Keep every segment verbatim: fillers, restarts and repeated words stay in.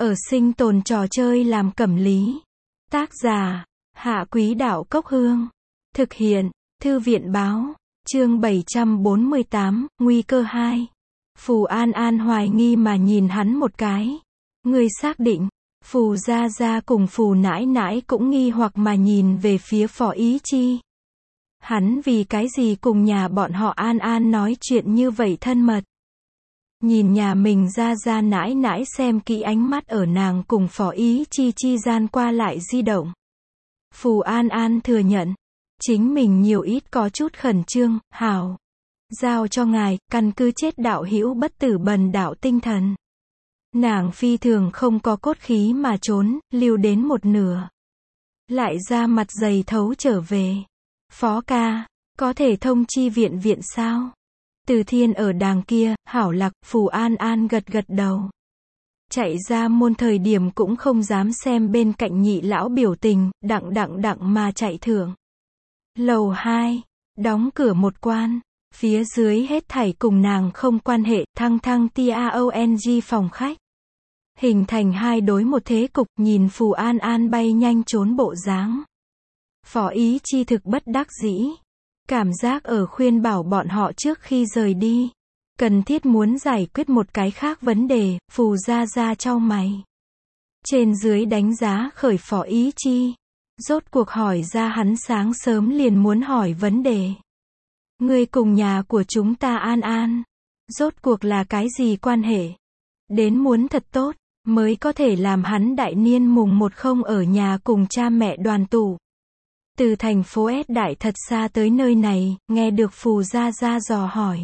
ở sinh tồn trò chơi làm cẩm lý. Tác giả, Hạ Quý Đạo Cốc Hương. Thực hiện, Thư viện Báo. Chương bảy trăm bốn mươi tám, Nguy cơ hai. Phù An An hoài nghi mà nhìn hắn một cái. Ngươi xác định? Phù Gia Gia cùng Phù Nãi Nãi cũng nghi hoặc mà nhìn về phía Phó Ý Chi. Hắn vì cái gì cùng nhà bọn họ An An nói chuyện như vậy thân mật? Nhìn nhà mình Gia Gia Nãi Nãi xem kỹ ánh mắt ở nàng cùng Phó Ý Chi chi gian qua lại di động. Phù An An thừa nhận, chính mình nhiều ít có chút khẩn trương. Hảo, giao cho ngài, căn cứ chết đạo hữu bất tử bần đạo tinh thần. Nàng phi thường không có cốt khí mà trốn, lưu đến một nửa. Lại ra mặt dày thấu trở về. Phó ca, có thể thông chi viện viện sao? Từ Thiên ở đàng kia, hảo lạc. Phù An An gật gật đầu. Chạy ra môn thời điểm cũng không dám xem bên cạnh nhị lão biểu tình, đặng đặng đặng mà chạy thưởng. Lầu hai, đóng cửa một quan. Phía dưới hết thảy cùng nàng không quan hệ, thăng thăng tiaong phòng khách. Hình thành hai đối một thế cục, nhìn Phù An An bay nhanh trốn bộ dáng. Phó Ý Chi thực bất đắc dĩ. Cảm giác ở khuyên bảo bọn họ trước khi rời đi. Cần thiết muốn giải quyết một cái khác vấn đề. Phù Gia Gia chau mày. Trên dưới đánh giá khởi Phó Ý Chi. Rốt cuộc hỏi ra hắn sáng sớm liền muốn hỏi vấn đề. Ngươi cùng nhà của chúng ta An An. Rốt cuộc là cái gì quan hệ? Đến muốn thật tốt, mới có thể làm hắn đại niên mùng một không ở nhà cùng cha mẹ đoàn tụ. Từ thành phố S đại thật xa tới nơi này, nghe được Phù Gia Gia dò hỏi.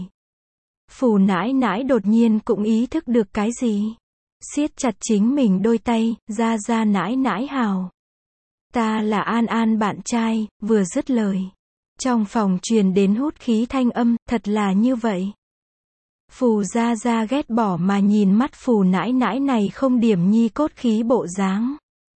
Phù Nãi Nãi đột nhiên cũng ý thức được cái gì. Siết chặt chính mình đôi tay. Gia Gia Nãi Nãi hào. Ta là An An bạn trai. Vừa dứt lời, trong phòng truyền đến hút khí thanh âm. Thật là như vậy. Phù Gia Gia ghét bỏ mà nhìn mắt Phù Nãi Nãi này không điểm nhi cốt khí bộ dáng.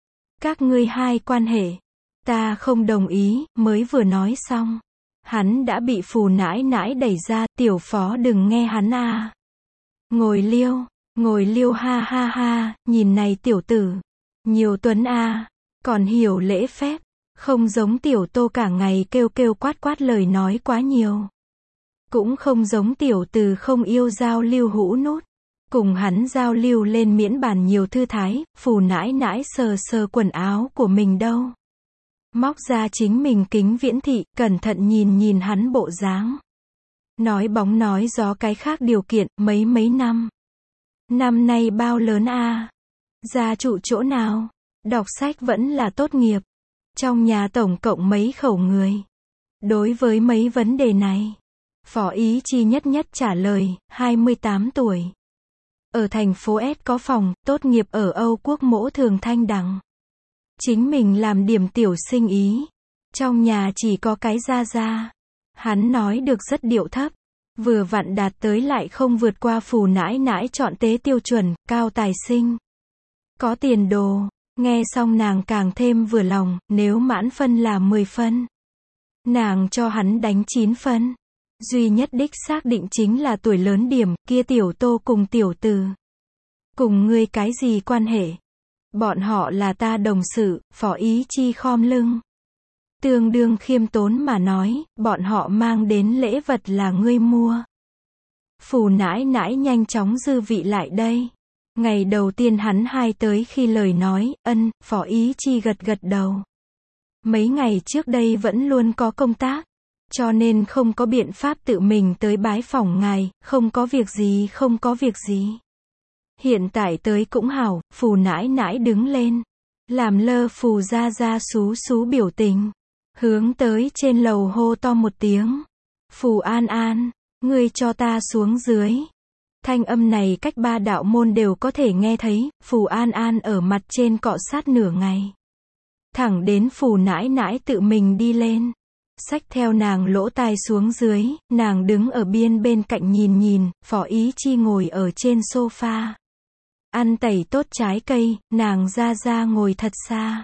Các ngươi hai quan hệ. Ta không đồng ý. Mới vừa nói xong, hắn đã bị Phù Nãi Nãi đẩy ra. Tiểu Phó đừng nghe hắn à. Ngồi liêu, ngồi liêu ha ha ha. Nhìn này tiểu tử, nhiều tuấn a, còn hiểu lễ phép. Không giống tiểu Tô cả ngày kêu kêu quát quát lời nói quá nhiều. Cũng không giống tiểu Từ không yêu giao lưu hũ nút. Cùng hắn giao lưu lên miễn bàn nhiều thư thái. Phù Nãi Nãi sờ sờ quần áo của mình đâu. Móc ra chính mình kính viễn thị, cẩn thận nhìn nhìn hắn bộ dáng. Nói bóng nói gió cái khác điều kiện, mấy mấy năm. Năm nay bao lớn a? Gia trụ chỗ nào? Đọc sách vẫn là tốt nghiệp. Trong nhà tổng cộng mấy khẩu người? Đối với mấy vấn đề này, Phó Ý Chi nhất nhất trả lời, hai mươi tám tuổi. Ở thành phố S có phòng, tốt nghiệp ở Âu Quốc Mỗ Thường Thanh Đằng. Chính mình làm điểm tiểu sinh ý. Trong nhà chỉ có cái Gia Gia. Hắn nói được rất điệu thấp. Vừa vặn đạt tới lại không vượt qua Phù Nãi Nãi chọn tế tiêu chuẩn, cao tài sinh. Có tiền đồ. Nghe xong nàng càng thêm vừa lòng, nếu mãn phân là mười phân. Nàng cho hắn đánh chín phân. Duy nhất đích xác định chính là tuổi lớn điểm, kia tiểu Tô cùng tiểu Từ. Cùng ngươi cái gì quan hệ? Bọn họ là ta đồng sự. Phó Ý Chi khom lưng. Tương đương khiêm tốn mà nói, bọn họ mang đến lễ vật là ngươi mua. Phù Nãi Nãi nhanh chóng dư vị lại đây. Ngày đầu tiên hắn hai tới khi lời nói, ân. Phó Ý Chi gật gật đầu. Mấy ngày trước đây vẫn luôn có công tác, cho nên không có biện pháp tự mình tới bái phỏng ngài. Không có việc gì, không có việc gì. Hiện tại tới cũng hảo. Phù Nãi Nãi đứng lên, làm lơ Phù Gia Gia xú xú biểu tình, hướng tới trên lầu hô to một tiếng. Phù An An, ngươi cho ta xuống dưới. Thanh âm này cách ba đạo môn đều có thể nghe thấy. Phù An An ở mặt trên cọ sát nửa ngày. Thẳng đến Phù Nãi Nãi tự mình đi lên. Xách theo nàng lỗ tai xuống dưới. Nàng đứng ở biên bên cạnh nhìn nhìn. Phó Ý Chi ngồi ở trên sofa. Ăn tẩy tốt trái cây. Nàng Gia Gia ngồi thật xa.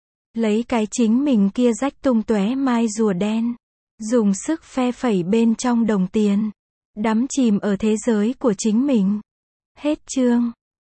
Lấy cái chính mình kia rách tung tóe mai rùa đen. Dùng sức phe phẩy bên trong đồng tiền. Đắm chìm ở thế giới của chính mình. Hết chương.